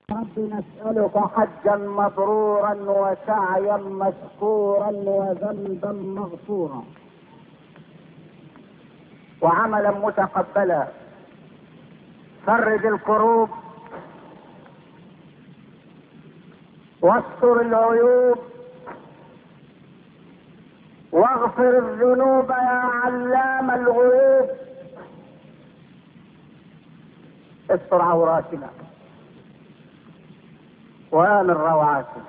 رب نسألك حجا مبرورا وسعيا مشكورا وذنبا مغفورا وعملا متقبلا. فرج الكروب واستر العيوب واغفر الذنوب يا علام الغيوب. استر عوراتنا وآمن روعاتنا.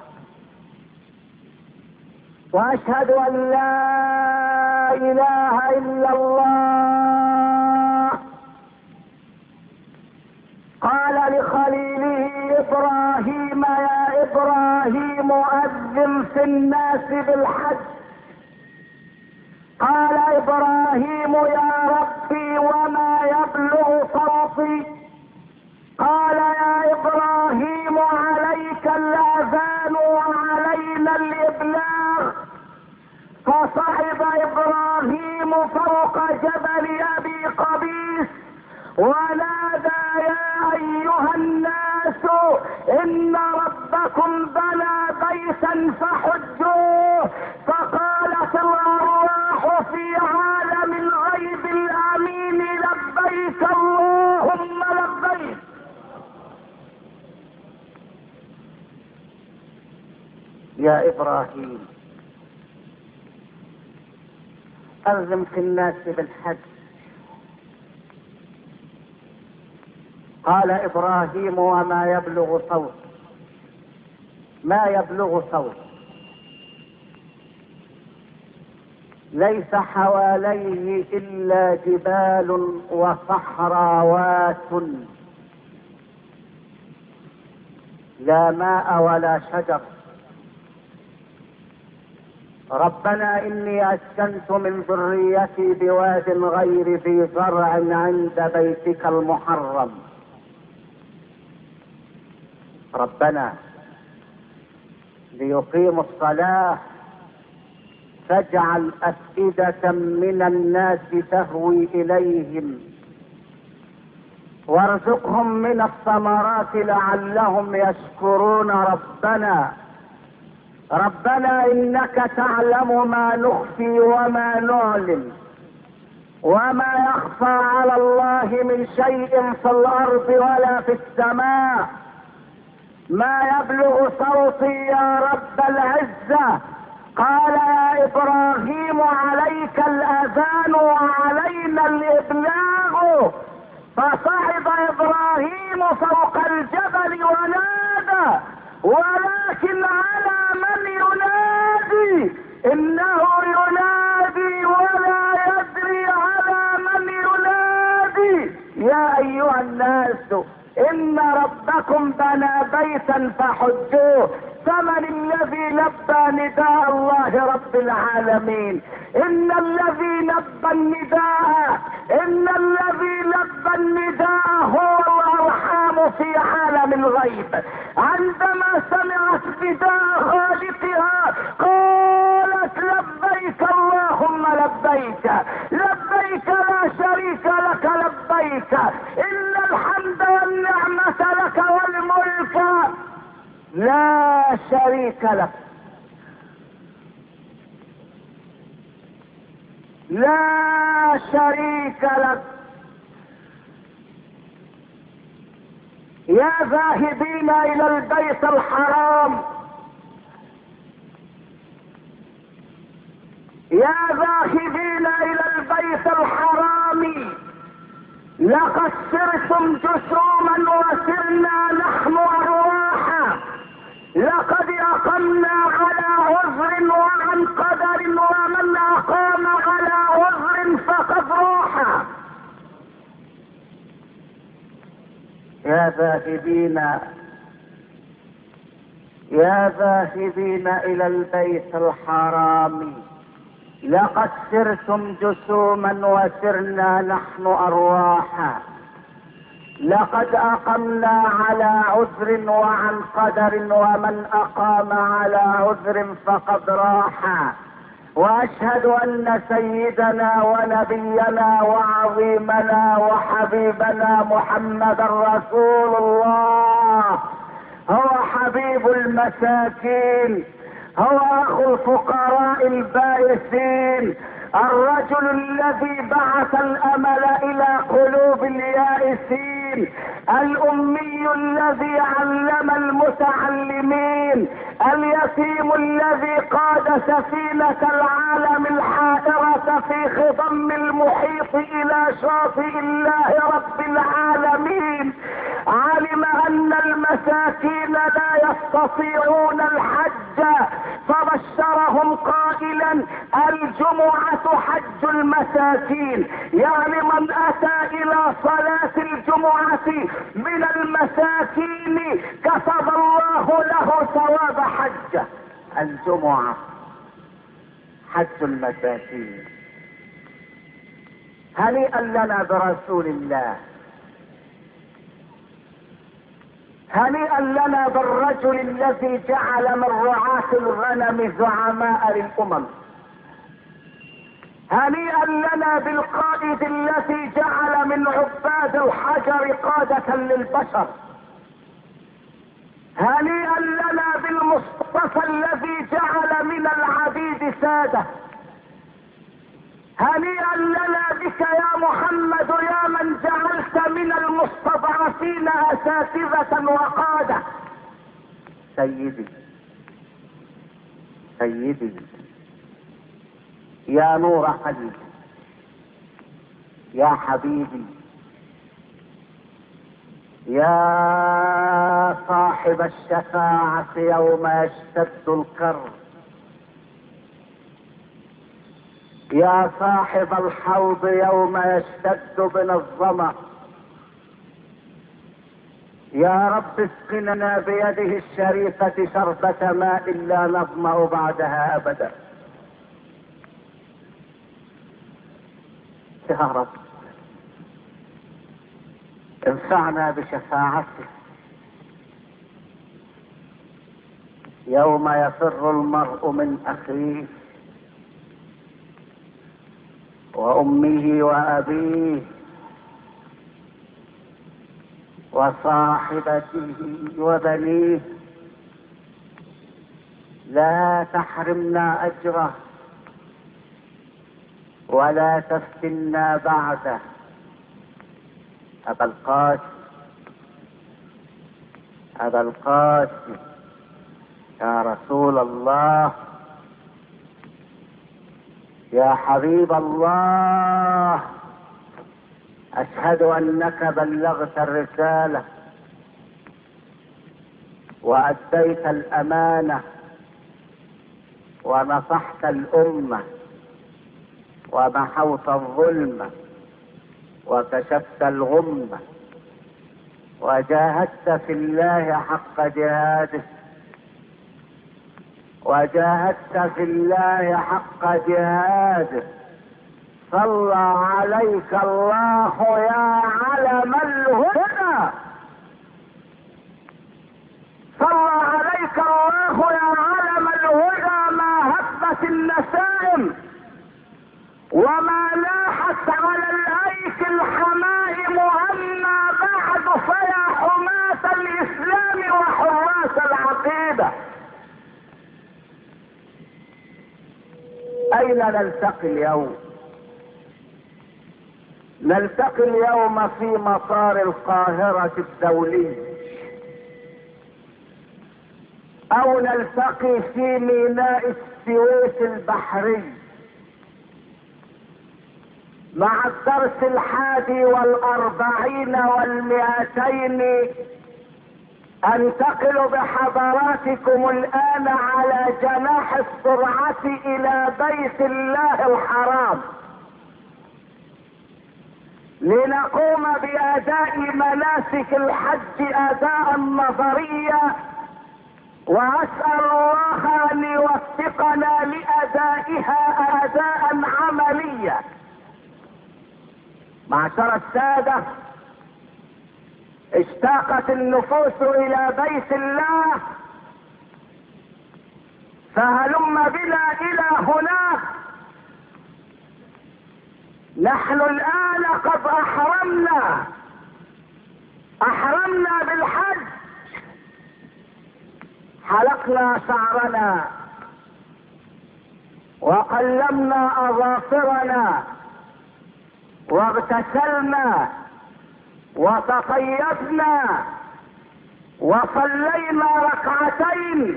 واشهد ان لا اله الا الله. قال لخليله ابراهيم: يا ابراهيم اذن في الناس بالحج. قال ابراهيم: يا ربي وما يبلغ صوتي. قال: يا ابراهيم عليك الاذان وعلينا الابلاغ. فصعد ابراهيم فوق جبل ابي قبيس ونادى: يا ايها الناس ان ربكم بنى بيتا فحجوه. فقالت الارواح في عالم الغيب الامين: لبيك اللهم لبيك. يا ابراهيم أرزم في الناس بالحج. قال ابراهيم: وما يبلغ صوت. ما يبلغ صوت. ليس حواليه الا جبال وصحراوات لا ماء ولا شجر. ربنا اني اسكنت من ذريتي بواد غير ذي زرع عند بيتك المحرم. ربنا ليقيموا الصلاة فاجعل أفئدة من الناس تهوي إليهم وارزقهم من الثمرات لعلهم يشكرون. ربنا إنك تعلم ما نخفي وما نعلن وما يخفى على الله من شيء في الأرض ولا في السماء. ما يبلغ صوتي يا رب العزة. قال: يا إبراهيم عليك الأذان وعلينا الإبلاغ. فصعد إبراهيم فوق الجبل ونادى، ولكن على من ينادي؟ إنه ينادي ولا يدري على من ينادي. يا أيها الناس إن ربكم بنى بيتا فحجوه. فمن الذي لبى نداء الله رب العالمين؟ إن الذي لبى النداء هو الأرحام في عالم الغيب. عندما سمعت نداء خالقها قالت: لبيك اللهم لبيك، لبيك لا شريك لك لبيك، إن الحمد والنعمة لك والملك لا شريك لك. لا شريك لك. يا ذاهبين الى البيت الحرام، يا ذاهبين الى البيت الحرام، لقد سرتم جسوما وسرنا نحن ارواحا. لقد اقمنا على عذر وعن قدر، ومن اقام على عذر فقد راح. يا ذاهبين الى البيت الحرام، لقد سرتم جسوما وسرنا نحن ارواحا. لقد اقمنا على عذر وعن قدر، ومن اقام على عذر فقد راح. واشهد ان سيدنا ونبينا وعظيمنا وحبيبنا محمدا رسول الله المساكين، هو اخو الفقراء البائسين، الرجل الذي بعث الامل الى قلوب اليائسين، الامي الذي علم المتعلمين، اليتيم الذي قاد سفينة العالم الحائرة في خضم المحيط الى شاطئ الله رب العالمين. علم ان المساكين لا يستطيعون الحج فبشرهم قائلا الجمعة حج المساكين، يعني من اتى الى صلاة الجمعة من المساكين كتب الله له ثواب حجه. الجمعة حج المساكين. هنيئا لنا برسول الله، هنيئا لنا بالرجل الذي جعل من رعاة الغنم زعماء للامم، هنيئا لنا بالقائد الذي جعل من عباد الحجر قادة للبشر، هنيئا لنا بالمصطفى الذي جعل من العبيد سادة، هنيئا لنا بك يا محمد يا من جعلت من المستضعفين اساتذة وقادة. سيدي سيدي يا نور قلبي، يا حبيبي، يا صاحب الشفاعة يوم يشتد الكرب، يا صاحب الحوض يوم يشتد بنا الظمأ، يا رب اسقنا بيده الشريفة شربة ماء لا نظمأ بعدها أبدا. يا رب انفعنا بشفاعته يوم يفر المرء من أخيه وأمه وأبيه وصاحبته وبنيه. لا تحرمنا أجره ولا تفتنا بعده. أبا القاسم، أبا القاسم، يا رسول الله، يا حبيب الله، أشهد أنك بلغت الرسالة وأديت الأمانة ونصحت الأمة ومحوت الظلم وكشفت الغمة وجاهدت في الله حق جهاده، وجاهدت في الله حق جهاده. صلى عليك الله يا علم الهدى، صلى عليك الله يا علم الهدى. ما هبت النسائم وما لاحت على الايك الحمائم، اما بعد فيا حماة الاسلام وحراس العقيدة. اين نلتقي اليوم؟ نلتقي اليوم في مطار القاهرة الدولي، او نلتقي في ميناء السويس البحري مع الدرس 41 و200. انتقل بحضراتكم الان على جناح السرعة الى بيت الله الحرام لنقوم باداء مناسك الحج اداء نظريا، واسأل الله ان يوفقنا لادائها اداء عمليا. معشر السادة، اشتاقت النفوس الى بيت الله، فهلم بنا الى هناك. نحن الان قد احرمنا بالحج، حلقنا شعرنا وقلمنا اظافرنا واغتسلنا وتطيبنا وصلينا ركعتين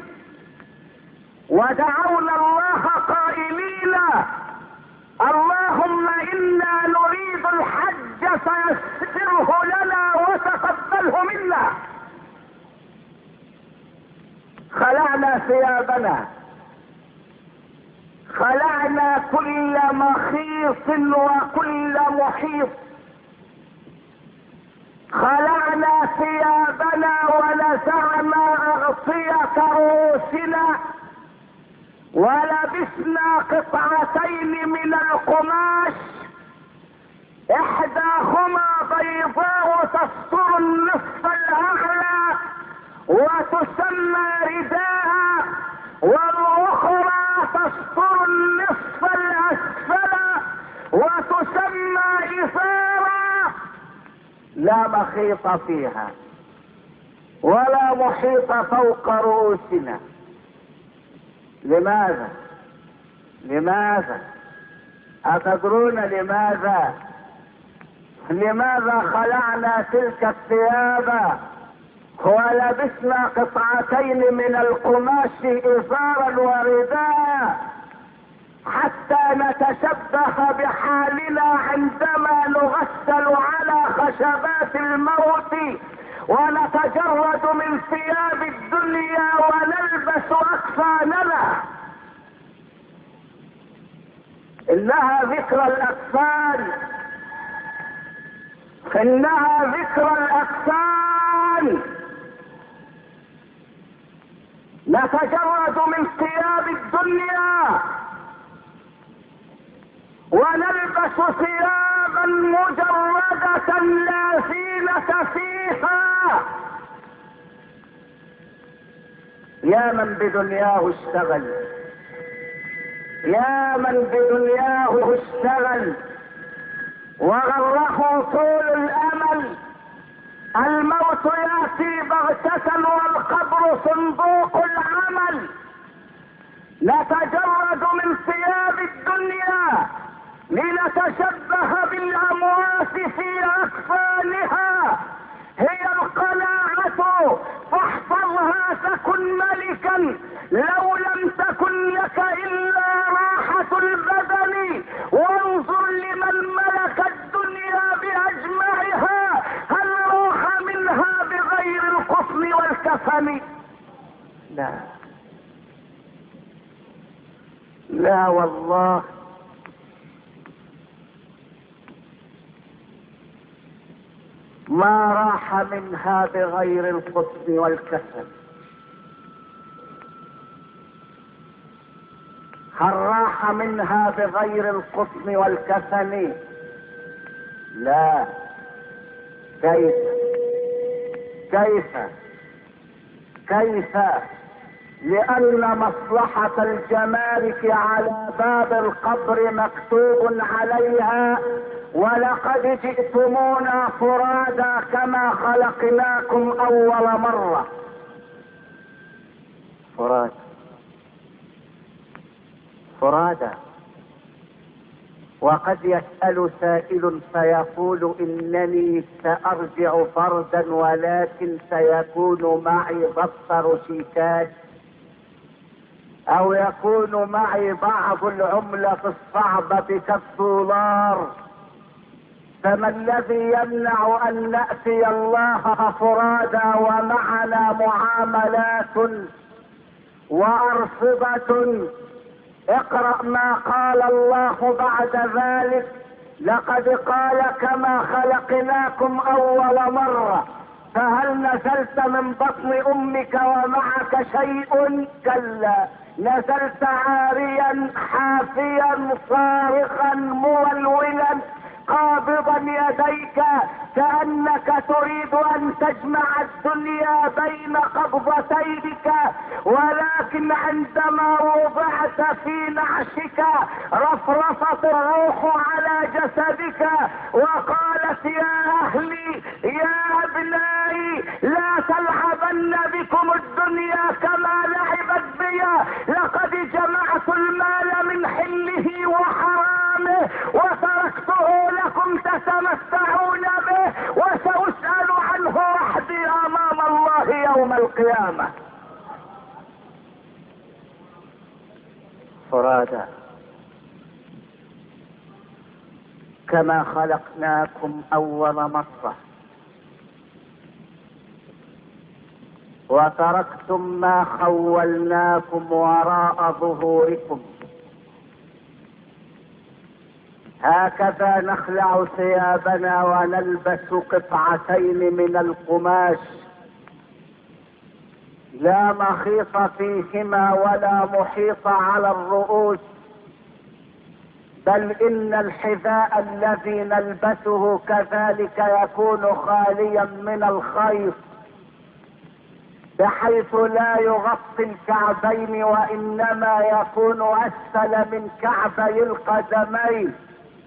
ودعونا الله قائلين اللهم انا نريد الحج فيسره لنا وتقبله منا. خلعنا ثيابنا، خلعنا كل مخيط وكل محيط، خلعنا ثيابنا ونزعنا اغطية رؤوسنا ولبسنا قطعتين من القماش احداهما بيضاء تستر النصف الاعلى وتسمى رداء، والاخرى تستر النصف الاسفل وتسمى ازارا لا مخيط فيها ولا محيط فوق رؤوسنا. لماذا؟ لماذا؟ أتدرون لماذا؟ لماذا خلعنا تلك الثياب ولبسنا قطعتين من القماش إزارا ورداء؟ حتى نتشبه بحالنا عندما نغسل على خشبات الموت ونتجرد من ثياب الدنيا ونلبس أكفاننا. إنها ذكرى الأكفان، إنها ذكرى الأكفان. نتجرد من ثياب الدنيا ونلبس ثيابا مجردة لا زينة فيها. يا من بدنياه اشتغل، يا من بدنياه اشتغل وغره طول الامل. الموت ياتي بغتة والقبر صندوق العمل. نتجرد من ثياب الدنيا لنتشبه بالاموات في اكفانها. هي القناعة فاحفظها تكن ملكا، لو لم تكن لك الا راحة البدن. وانظر لمن ملك الدنيا باجمعها هل راح منها بغير القطن والكفن؟ لا لا والله. ما راح منها بغير القطن والكفن. هل راح منها بغير القطن والكفن؟ لا. كيف كيف كيف؟ لأن مصلحة الجمارك على باب القبر مكتوب عليها ولقد جئتمونا فرادا كما خلقناكم أول مرة. فرادا. وقد يسأل سائل فيقول إنني سأرجع فردا ولكن سيكون معي دفتر شيكات أو يكون معي بعض العملة الصعبة كالدولار. فما الذي يمنع أن نأتي الله فرادا ومعنا معاملات وأرصدة؟ اقرأ ما قال الله بعد ذلك. لقد قال كما خلقناكم أول مرة. فهل نزلت من بطن أمك ومعك شيء؟ كلا. نزلت عاريا حافيا صارخا مولولا قابضا يديك كأنك تريد أن تجمع الدنيا بين قبضتيك، ولكن عندما وضعت في نعشك رفرفت الروح على جسدك وقالت يا أهلي يا أبنائي لا تلعبن لألعبن بكم الدنيا كما لعبت بي، لقد جمعت المال من حله وحرامه وتركته لكم تتمتعون به، وسأسأل عنه وحدي أمام الله يوم القيامة. فرادا كما خلقناكم أول مرة، وتركتم ما خولناكم وراء ظهوركم. هكذا نخلع ثيابنا ونلبس قطعتين من القماش لا مخيط فيهما ولا محيط على الرؤوس، بل ان الحذاء الذي نلبسه كذلك يكون خاليا من الخيط بحيث لا يغطي الكعبين، وانما يكون اسفل من كعبي القدمين.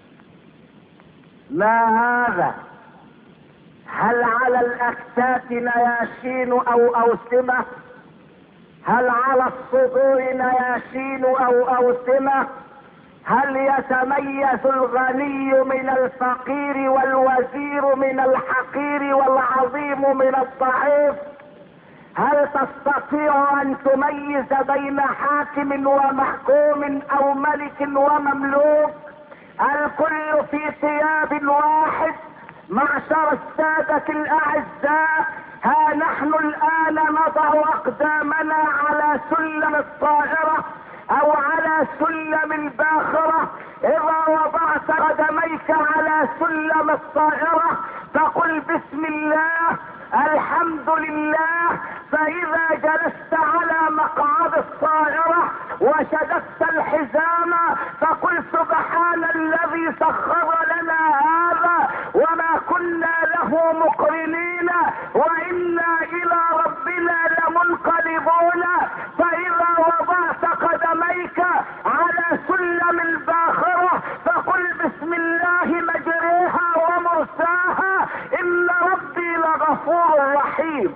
ما هذا؟ هل على الاكتاف نياشين او اوسمة؟ هل على الصدور نياشين او اوسمة؟ هل يتميز الغني من الفقير والوزير من الحقير والعظيم من الضعيف؟ هل تستطيع ان تميز بين حاكم ومحكوم او ملك ومملوك؟ الكل في ثياب واحد. معشر السادة الاعزاء، ها نحن الان نضع اقدامنا على سلم الطائرة او على سلم الباخرة. اذا وضعت قدميك على سلم الطائرة فقل بسم الله الحمد لله، فاذا جلست على مقعد الطائرة وشددت الحزام فقل سبحان الذي سخر لنا هذا وما كنا له مقرنين وانا الى ربنا لمنقلبون. فاذا وضعت قدميك على سلم الباخرة فقل بسم الله مجريها ومرساها ان ربي لغفور رحيم.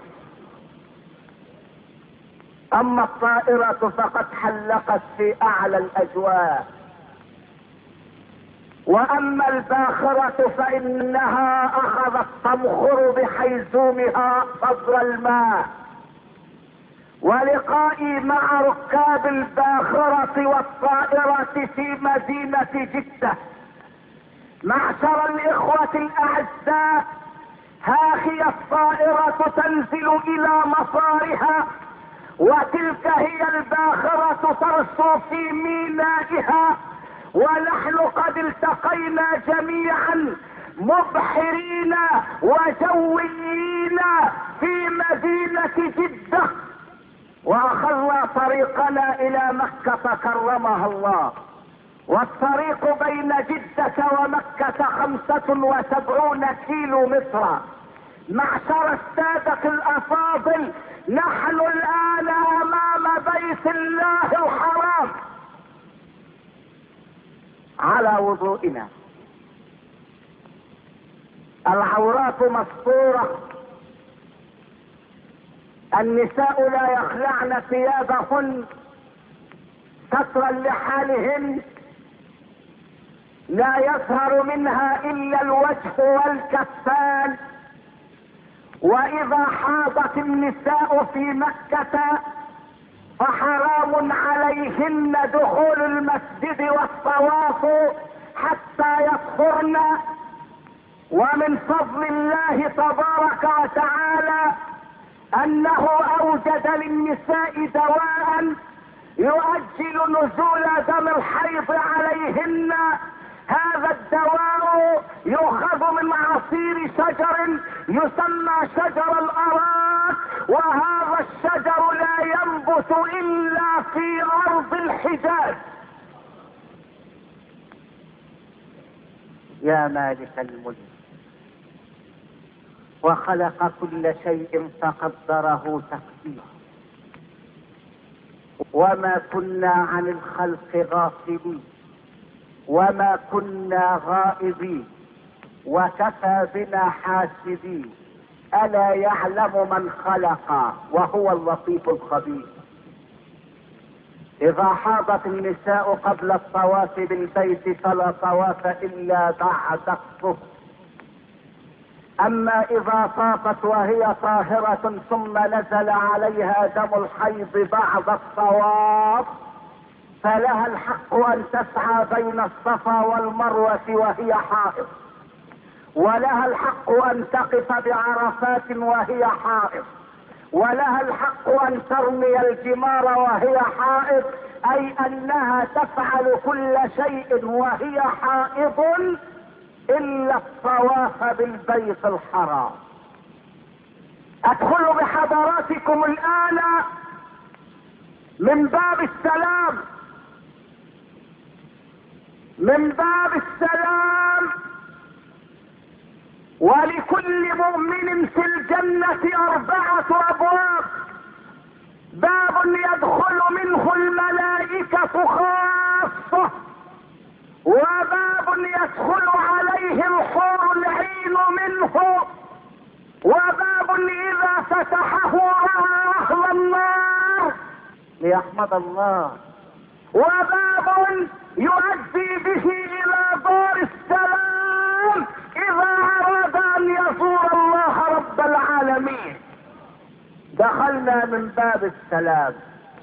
اما الطائرة فقد حلقت في اعلى الاجواء، واما الباخرة فانها اخذت تمخر بحيزومها صدر الماء. ولقائي مع ركاب الباخرة والطائرة في مدينة جدة. معشر الاخوة الاعزاء، ها هي الطائرة تنزل الى مطارها، وتلك هي الباخرة ترسو في مينائها، ونحن قد التقينا جميعا مبحرين وجويين في مدينة جدة، واخذنا طريقنا الى مكة كرمها الله. والطريق بين جدة ومكة 75 كيلو مترا. معشر السادة الافاضل، نحن الان امام بيت الله الحرام على وضوئنا، العورات مستورة، النساء لا يخلعن ثيابهن سترا لحالهن، لا يظهر منها الا الوجه والكفان. واذا حاضت النساء في مكة فحرام عليهن دخول المسجد والطواف حتى يطهرن. ومن فضل الله تبارك وتعالى انه اوجد للنساء دواء يؤجل نزول دم الحيض عليهن. هذا الدواء يؤخذ من عصير شجر يسمى شجر الأراك، وهذا الشجر لا ينبت الا في ارض الحجاز. يا مالك الملك، وخلق كل شيء فقدره تقديرا، وما كنا عن الخلق غافلين وما كنا غائبين، وكفى بنا حاسبين. ألا يعلم من خلق وهو اللطيف الخبير. إذا حاضت النساء قبل الطواف بالبيت فلا طواف إلا بعد الطهر. أما إذا طافت وهي طاهرة ثم نزل عليها دم الحيض بعد الطواف فلها الحق أن تسعى بين الصفا والمروة وهي حائض، ولها الحق أن تقف بعرفات وهي حائض، ولها الحق أن ترمي الجمار وهي حائض، أي أنها تفعل كل شيء وهي حائض إلا الطواف بالبيت الحرام. أدخل بحضراتكم الآن من باب السلام، من باب السلام. ولكل مؤمن في الجنة 4 أبواب، باب يدخل منه الملائكة خاصة، وباب يدخل عليه الحور العين منه، وباب إذا فتحه رأى أهل النار ليحمد الله، وباب يؤدي به إلى دار السلام إذا أراد أن يزور الله رب العالمين. دخلنا من باب السلام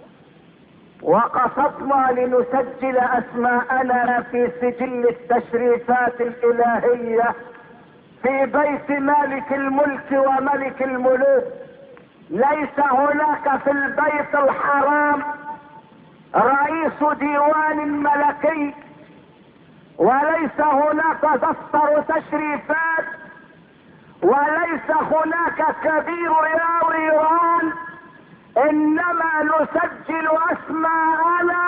وقصدنا لنسجل أسماءنا في سجل التشريفات الإلهية في بيت مالك الملك وملك الملوك. ليس هناك في البيت الحرام رئيس ديوان ملكي، وليس هناك دفتر تشريفات، وليس هناك كبير يا إيران، انما نسجل اسماءنا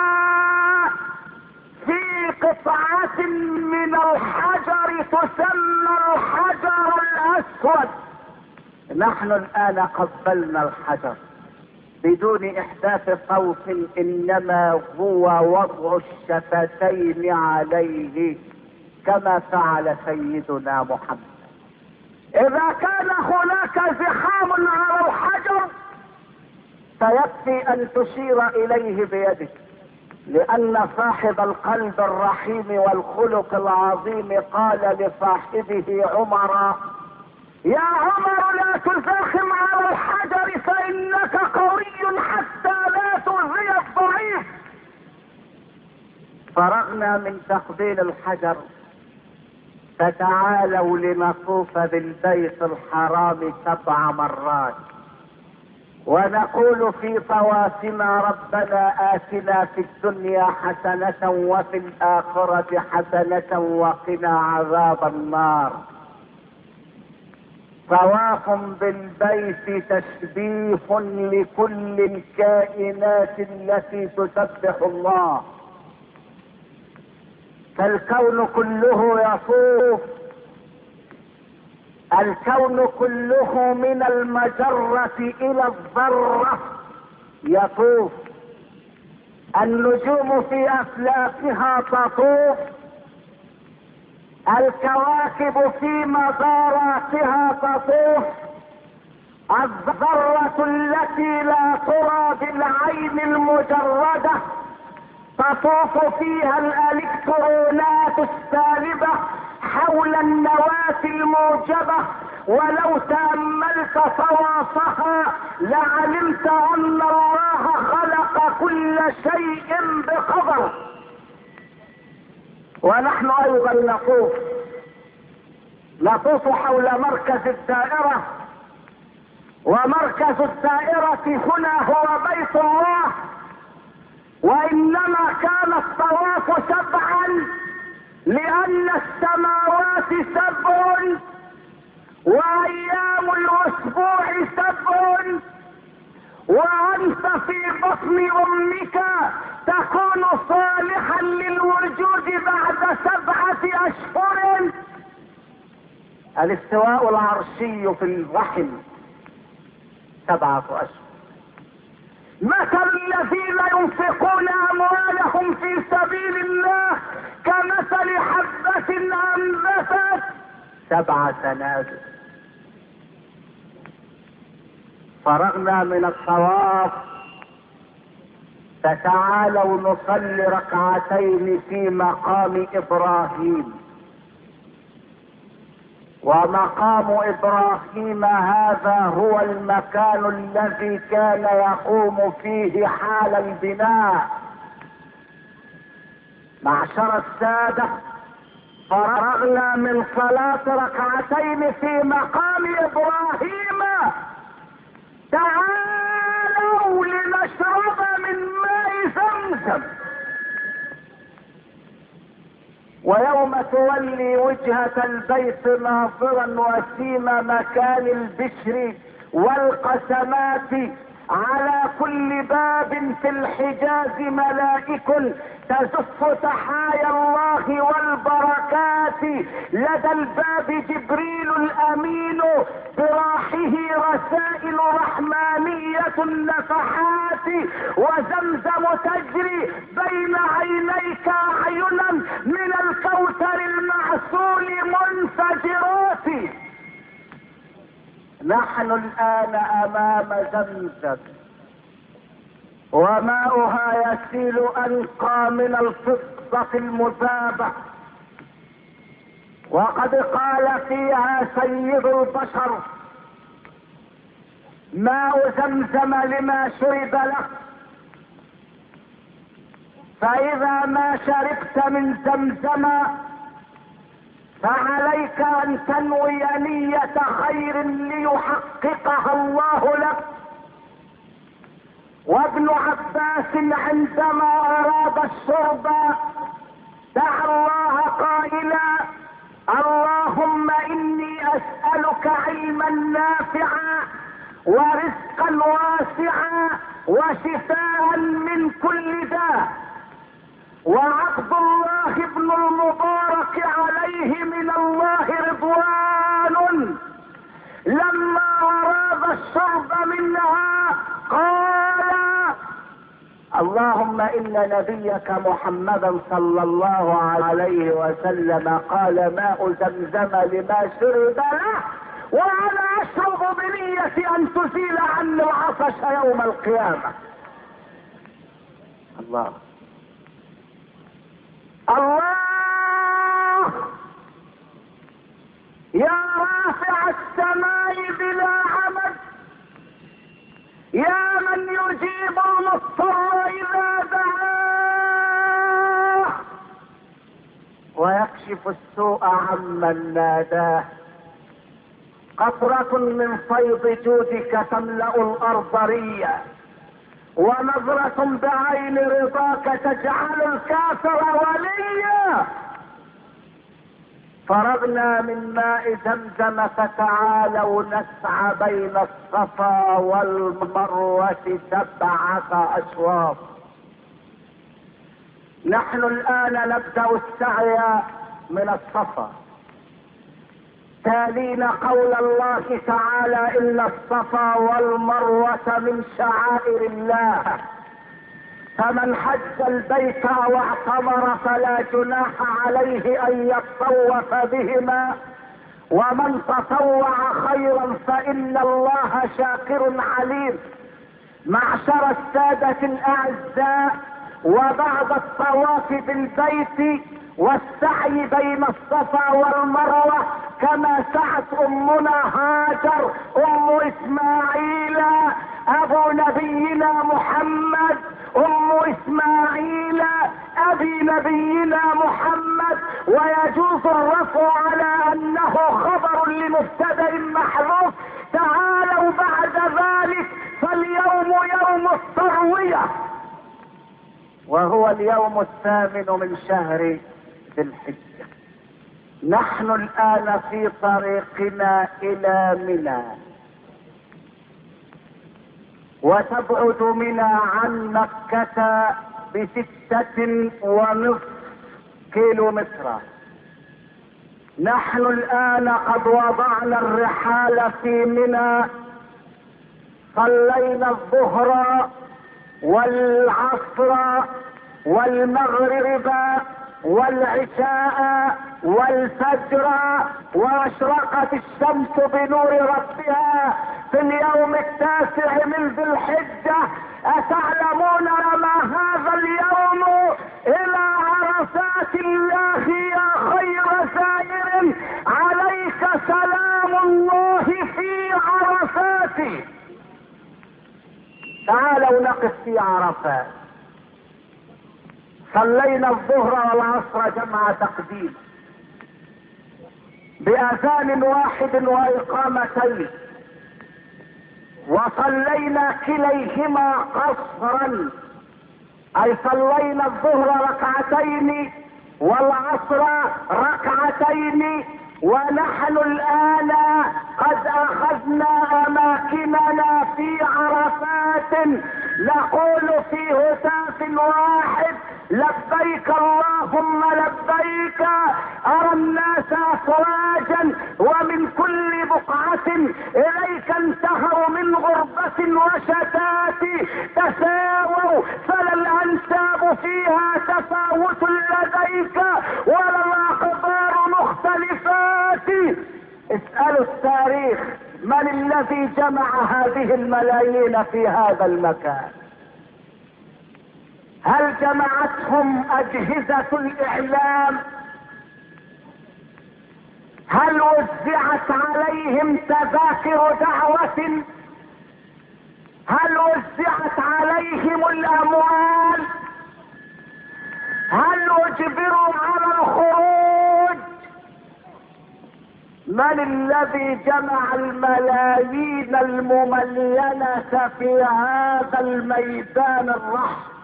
في قطعة من الحجر تسمى الحجر الاسود. نحن الان قبلنا الحجر بدون احداث صوت، انما هو وضع الشفتين عليه كما فعل سيدنا محمد. اذا كان هناك زحام على الحجر فيكفي ان تشير اليه بيدك، لان صاحب القلب الرحيم والخلق العظيم قال لصاحبه عمر: يا عمر لا تزاحم على الحجر فانك قوي حتى لا تؤذي الضعيف. فرغنا من تقبيل الحجر، فتعالوا لنطوف بالبيت الحرام 7 مرات ونقول في طوافنا: ربنا آتنا في الدنيا حسنة وفي الآخرة حسنة وقنا عذاب النار. طواف بالبيت تشبيه لكل الكائنات التي تسبح الله، فالكون كله يطوف، الكون كله من المجرة الى الذرة يطوف، النجوم في افلاكها تطوف، الكواكب في مداراتها تطوف، الذرة التي لا ترى بالعين المجردة تطوف فيها الالكترونات السالبة حول النواة الموجبة، ولو تأملت طوافها لعلمت ان الله خلق كل شيء بقدر. ونحن ايضا نطوف حول مركز الدائرة، ومركز الدائرة هنا هو بيت الله، وانما كان الطواف 7 لان السماوات 7 وايام الاسبوع 7 وانت في بطن امك تكون صالحا للوجود بعد 7 اشهر. الاستواء العرشي في الرحم 7 اشهر. مثل الذين ينفقون اموالهم في سبيل الله كمثل حبة انبتت 7 سنابل. فرغنا من الطواف، فتعالوا نصلي ركعتين في مقام ابراهيم. ومقام ابراهيم هذا هو المكان الذي كان يقوم فيه حال البناء. معشر السادة، فرغنا من صلاة ركعتين في مقام ابراهيم، تعالوا لنشرب من ماء زمزم. ويوم تولي وجهة البيت ناظرا وسيم مكان البشر والقسمات، على كل باب في الحجاز ملائك تزف تحايا الله والبركات. لدى الباب جبريل الامين براحه رسائل رحمانية النفحات، وزمزم تجري بين عينيك اعينا من الكوثر المعسول منفجرات. نحن الان امام زمزم، وماؤها يسيل انقى من الفضة المذابة، وقد قال فيها سيد البشر: ماء زمزم لما شرب له، فاذا ما شربت من زمزم فعليك ان تنوي نية خير ليحققها الله لك. وابن عباس عندما اراد الشرب دعا الله قائلا: اللهم اني اسألك علما نافعا ورزقا واسعا وشفاء من كل داء. وعبد الله بن المبارك عليه من الله رضوان لما اراد الشرب منها قال: اللهم ان نبيك محمدا صلى الله عليه وسلم قال: ماء زمزم لما شرب له، وانا اشرب بنية ان تزيل عني العطش يوم القيامة. الله الله يا رافع السماء بلا عمد، يا من يجيب المضطر اذا دعاه ويكشف السوء عمن ناداه. قطرة من فيض جودك تملأ الارض ريا، ونظرة بعين رضاك تجعل الكافر وليا. فرغنا من ماء زمزم، فتعالوا نسعى بين الصفا والمروة 7 أشواط. نحن الآن نبدأ السعي من الصفا، تالين قول الله تعالى: إن الصفا والمروة من شعائر الله، فمن حج البيت او اعتمر فلا جناح عليه ان يطوف بهما، ومن تطوع خيرا فان الله شاكر عليم. معشر السادة الاعزاء، وبعد الطواف بالبيت والسعي بين الصفا والمروة كما سعت امنا هاجر ام اسماعيل ابو نبينا محمد، ام اسماعيل ابي نبينا محمد، ويجوز الرفع على انه خبر لمبتدأ محذوف. تعالوا بعد ذلك، فاليوم يوم التروية، وهو اليوم 8 من شهر ذي الحجة. نحن الآن في طريقنا إلى منى، وتبعد منى عن مكة ب6.5 كيلومتر. نحن الآن قد وضعنا الرحال في منى، صلينا الظهر والعصر والمغرب والعشاء والفجر واشرقت الشمس بنور ربها في اليوم 9 من ذي الحجة. أتعلمون ما هذا اليوم إلى عرفات الله يا خير زائر، عليك سلام الله في عرفات. تعالوا نقف في عرفات. صلينا الظهر والعصر جمع تقديم بأذان واحد وإقامتين، وصلينا كليهما قصرا، أي صلينا الظهر ركعتين والعصر ركعتين، ونحن الآن قد أخذنا أماكننا في عرفات، نقول في هتاف واحد: لبيك اللهم لبيك. أرى الناس أفواجا ومن كل بقعة إليك انتهوا من غربة وشتات، تساووا فلا الأنساب فيها تفاوت لديك ولا الأقدار مختلفات. اسألوا التاريخ من الذي جمع هذه الملايين في هذا المكان؟ هل جمعتهم أجهزة الإعلام؟ هل وزعت عليهم تذاكر دعوة؟ هل وزعت عليهم الأموال؟ هل اجبروا على الخروج؟ من الذي جمع الملايين المملينة في هذا الميدان الرحب؟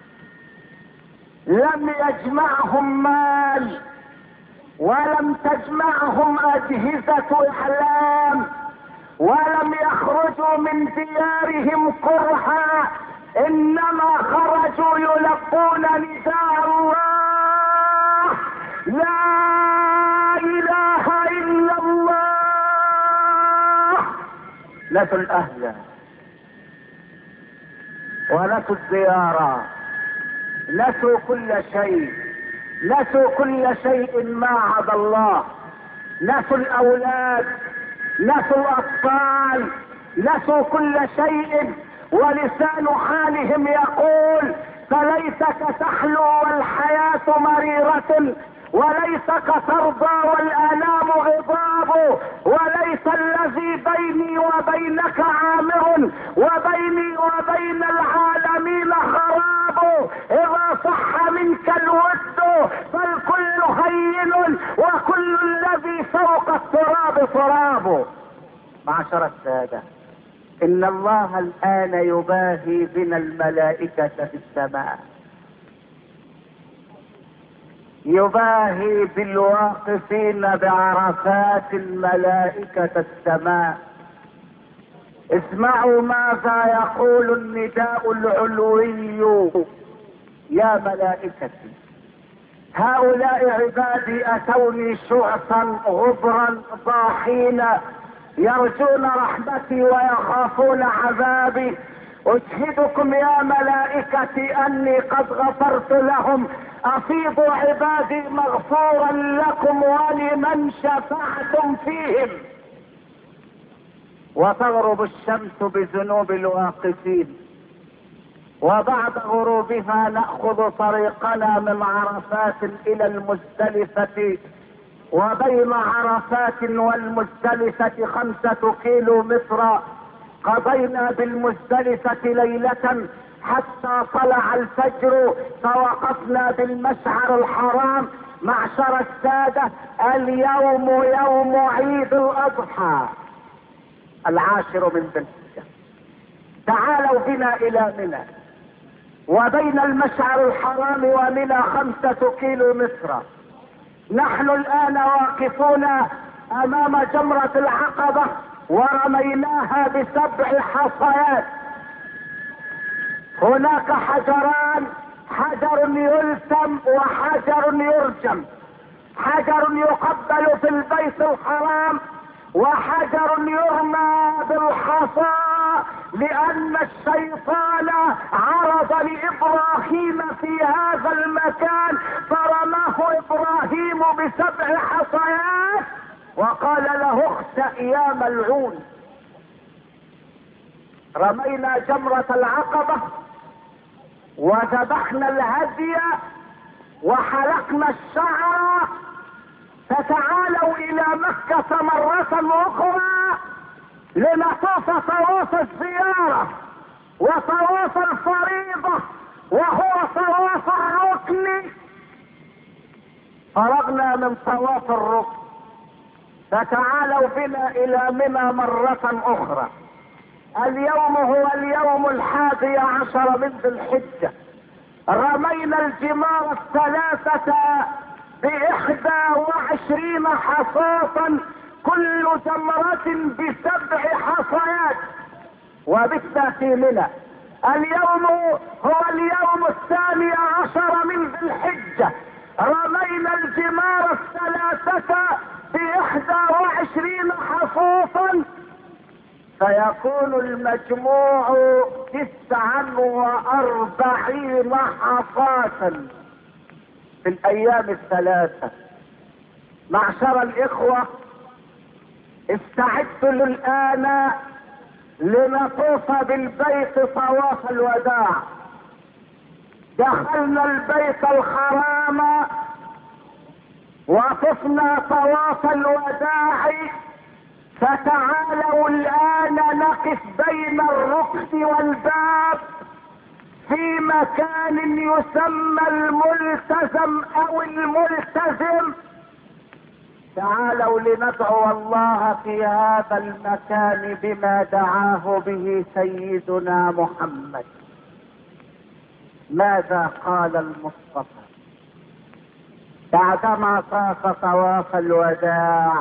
لم يجمعهم مال، ولم تجمعهم أجهزة إعلام، ولم يخرجوا من ديارهم كرها، إنما خرجوا يلقون نداء الله: لا إله إلا الله. نسوا الأهل ونسوا الزيارة، نسوا كل شيء، نسوا كل شيء ما عدا الله، نسوا الأولاد، نسوا الأطفال، نسوا كل شيء، ولسان حالهم يقول: فليتك تحلو والحياة مريرة، وليتك ترضى والآلام غضاب، وليس الذي بيني وبينك عامر، وبيني وبين العالمين خراب. إذا صح منك الود فالكل هين، وكل الذي فوق التراب تراب. معشر السادة، إن الله الآن يباهي بنا الملائكة في السماء، يباهي بالواقفين بعرفات الملائكة السماء. اسمعوا ماذا يقول النداء العلوي: يا ملائكتي، هؤلاء عبادي أتوني شعثا غبرا ضاحين، يرجون رحمتي ويخافون عذابي. أشهدكم يا ملائكتي أني قد غفرت لهم، أفيضوا عبادي مغفورا لكم ولمن شفعتم فيهم. وتغرب الشمس بذنوب الواقفين، وبعد غروبها نأخذ طريقنا من عرفات إلى المزدلفة، وبين عرفات والمزدلفة 5 كيلومتر. قضينا بالمزدلفة ليلة حتى طلع الفجر، فوقفنا بالمشعر الحرام. معشر السادة، اليوم يوم عيد الأضحى 10 من ذي الحجة. تعالوا بنا إلى منى، وبين المشعر الحرام ومنى 5 كيلومتر. نحن الآن واقفون أمام جمرة العقبة، ورميناها ب7 حصيات. هناك حجران: حجر يلتم وحجر يرجم، حجر يقبل في البيت الحرام، وحجر يرمى بالحصى، لأن الشيطان عرض لإبراهيم في هذا المكان، فرماه إبراهيم ب7 ب7 حصيات وقال له اخسأ يا ملعون. رمينا جمرة العقبة وذبحنا الهدي وحلقنا الشعر، فتعالوا الى مكة مرة اخرى لنطوف طواف الزيارة وطواف الفريضة وهو طواف الركن. فرغنا من طواف الركن فتعالوا بنا الى منى مرة اخرى. اليوم هو اليوم 11 من ذي الحجة. رمينا الجمار 3 ب21 حصاة، كل جمرة ب7 حصيات، وبتنا في منى. اليوم هو اليوم 12 من ذي الحجة. رمينا الجمار 3 ب21 حصوصا، فيكون المجموع 49 حصاة في الايام 3. معشر الاخوة، استعدوا الان لنطوف بالبيت طواف الوداع. دخلنا البيت الحرام وطفنا طواف الوداع، فتعالوا الان نقف بين الركن والباب في مكان يسمى الملتزم او الملتزم. تعالوا لندعو الله في هذا المكان بما دعاه به سيدنا محمد. ماذا قال المصطفى بعدما طاف طواف الوداع؟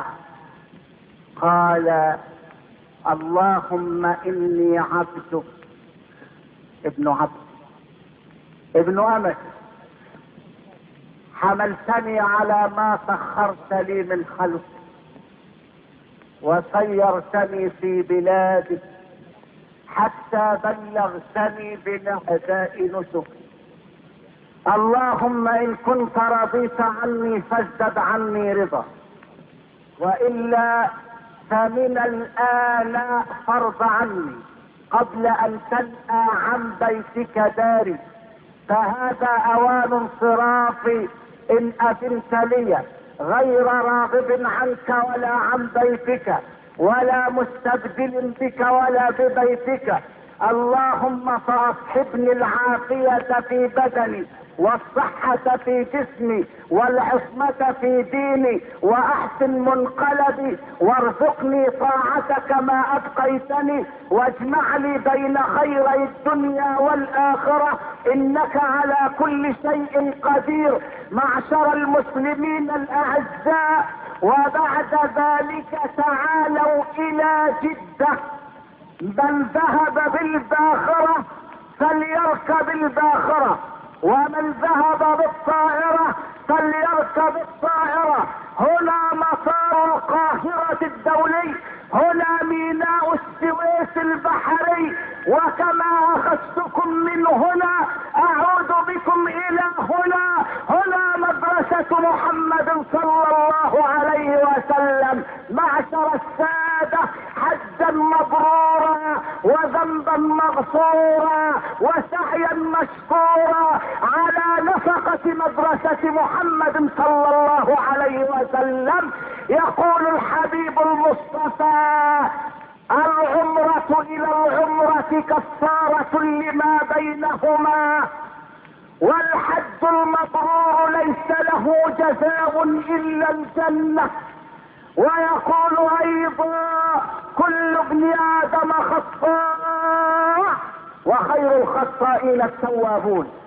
قال: اللهم اني عبدك، ابن عبد، ابن امك، حملتني على ما سخرت لي من خلقك وسيرتني في بلادك حتى بلغتني بأداء نسك. اللهم ان كنت رضيت عني فازدد عني رضا، والا فمن الان فرض عني قبل ان تنأى عن بيتك داري، فهذا اوان انصرافي ان اذنت لي، غير راغب عنك ولا عن بيتك ولا مستبدل بك ولا ببيتك. اللهم فاصحبني العافية في بدني والصحة في جسمي والعصمة في ديني واحسن منقلبي، وارزقني طاعتك ما ابقيتني، واجمع لي بين خيري الدنيا والاخرة، انك على كل شيء قدير. معشر المسلمين الاعزاء، وبعد ذلك تعالوا الى جدة. من ذهب بالباخرة فليركب الباخرة، ومن ذهب بالطائرة فليركب الطائرة. هنا مطار القاهرة الدولي، هنا ميناء السويس البحري، وكما اخذتكم من هنا اعود بكم الى هنا. هنا مدرسة محمد صلى الله عليه وسلم. معشر السادة، حجا مبرورا وذنبا مغفورا وسعيا مشكورا على نفقة مدرسة محمد صلى الله عليه وسلم. يقول الحبيب المصطفى: العمرة الى العمرة كفارة لما بينهما، والحج المبرور ليس له جزاء الا الجنة. ويقول ايضا: كل ابن ادم خطاء وخير الخطائين التوابون.